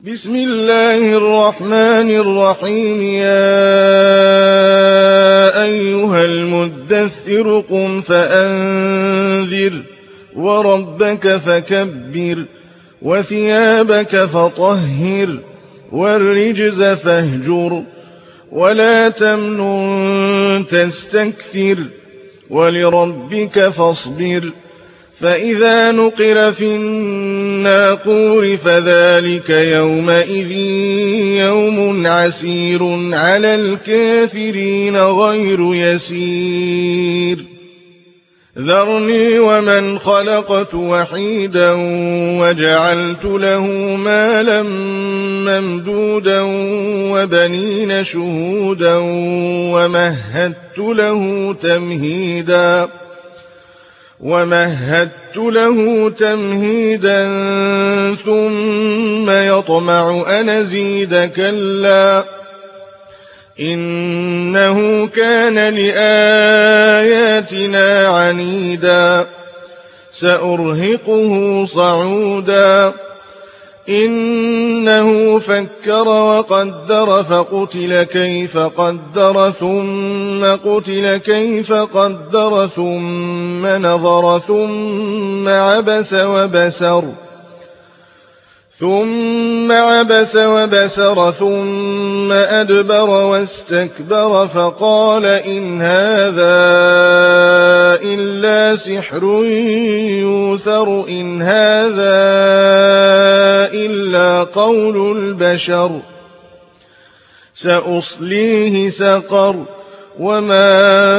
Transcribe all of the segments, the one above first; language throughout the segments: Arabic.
بسم الله الرحمن الرحيم. يا أيها المدثر قم فأنذر وربك فكبر وثيابك فطهر والرجز فاهجر ولا تمنن تستكثر ولربك فاصبر. فإذا نقر في الناقور فذلك يومئذ يوم عسير على الكافرين غير يسير. ذرني ومن خلقت وحيدا وجعلت له مالا ممدودا وبنين شهودا ومهدت له تمهيدا ثم يطمع أن أزيد كلا إنه كان لآياتنا عنيدا سأرهقه صعودا إنه فكر وقدر فقتل كيف قدر ثم قتل كيف قدر ثم نظر ثم عبس وبسر ثم أدبر واستكبر فقال إن هذا إلا سحر يؤثر إن هذا إلا قول البشر سأصليه سقر وما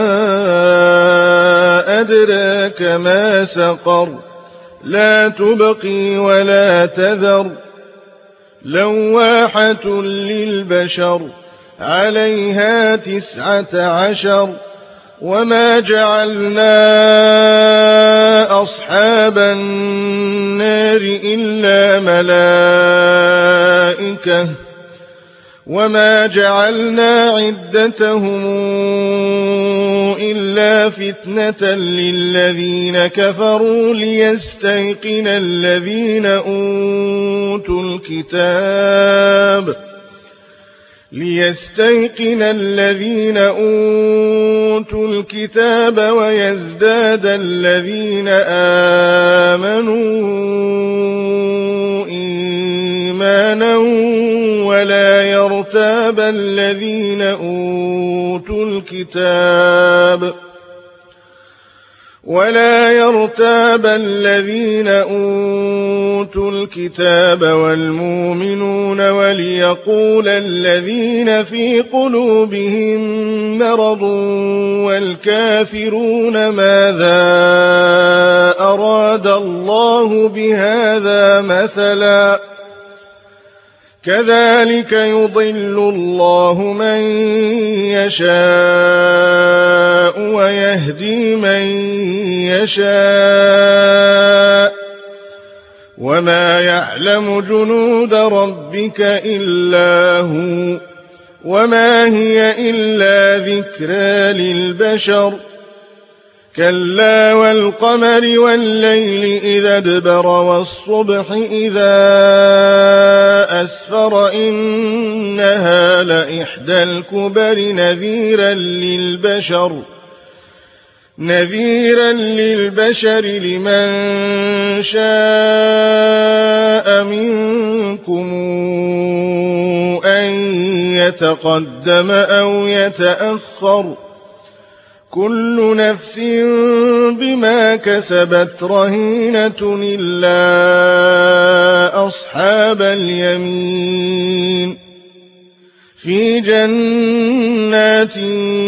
أدراك ما سقر لا تبقي ولا تذر لواحة للبشر عليها 19 وما جعلنا أصحاب النار إلا ملائكة وما جعلنا عدتهم إلا فتنة للذين كفروا ليستيقن الذين أوتوا الكتاب ويزداد الذين آمنوا إيمانا ولا يرتاب الذين أوتوا الكتاب والمؤمنون وليقول الذين في قلوبهم مرض والكافرون ماذا أراد الله بهذا مثلا كذلك يضل الله من يشاء ويهدي من يشاء وما يعلم جنود ربك إلا هو وما هي إلا ذكرى للبشر كلا والقمر والليل إذا ادبر والصبح إذا أسفر إنها لإحدى الكبر نذيرا للبشر لمن شاء منكم أن يتقدم أو يتأخر كل نفس بما كسبت رهينة إلا أصحاب اليمين في جنات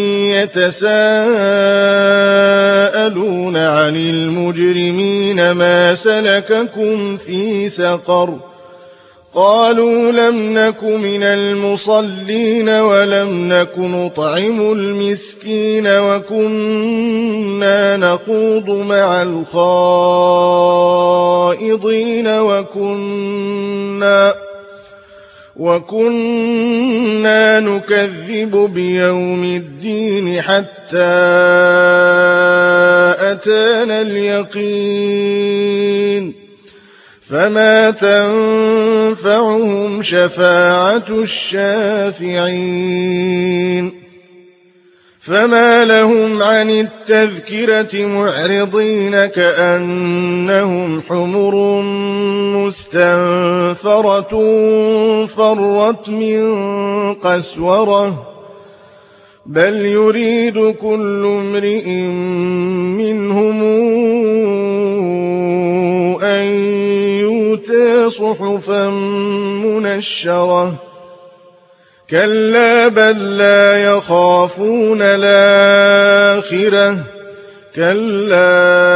يتساءلون عن المجرمين ما سلككم في سقر قالوا لم نك من المصلين ولم نك نطعم المسكين وكنا نخوض مع الخائضين وكنا نكذب بيوم الدين حتى أتانا اليقين فما تنفعهم شفاعة الشافعين فما لهم عن التذكرة معرضين كأنهم حمر مستنفرة فرت من قسورة بل يريد كل امرئ منهم أن يؤتى صحفا منشرة كلا بل لا يخافون الآخرة كلا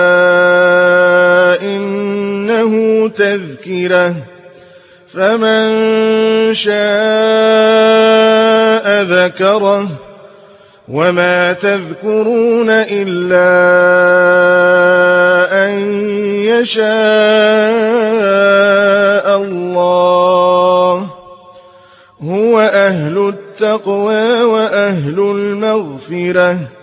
إنه تذكرة فمن شاء ذكره وما تذكرون إلا أن يشاء الله هو أهل التقوى وأهل المغفرة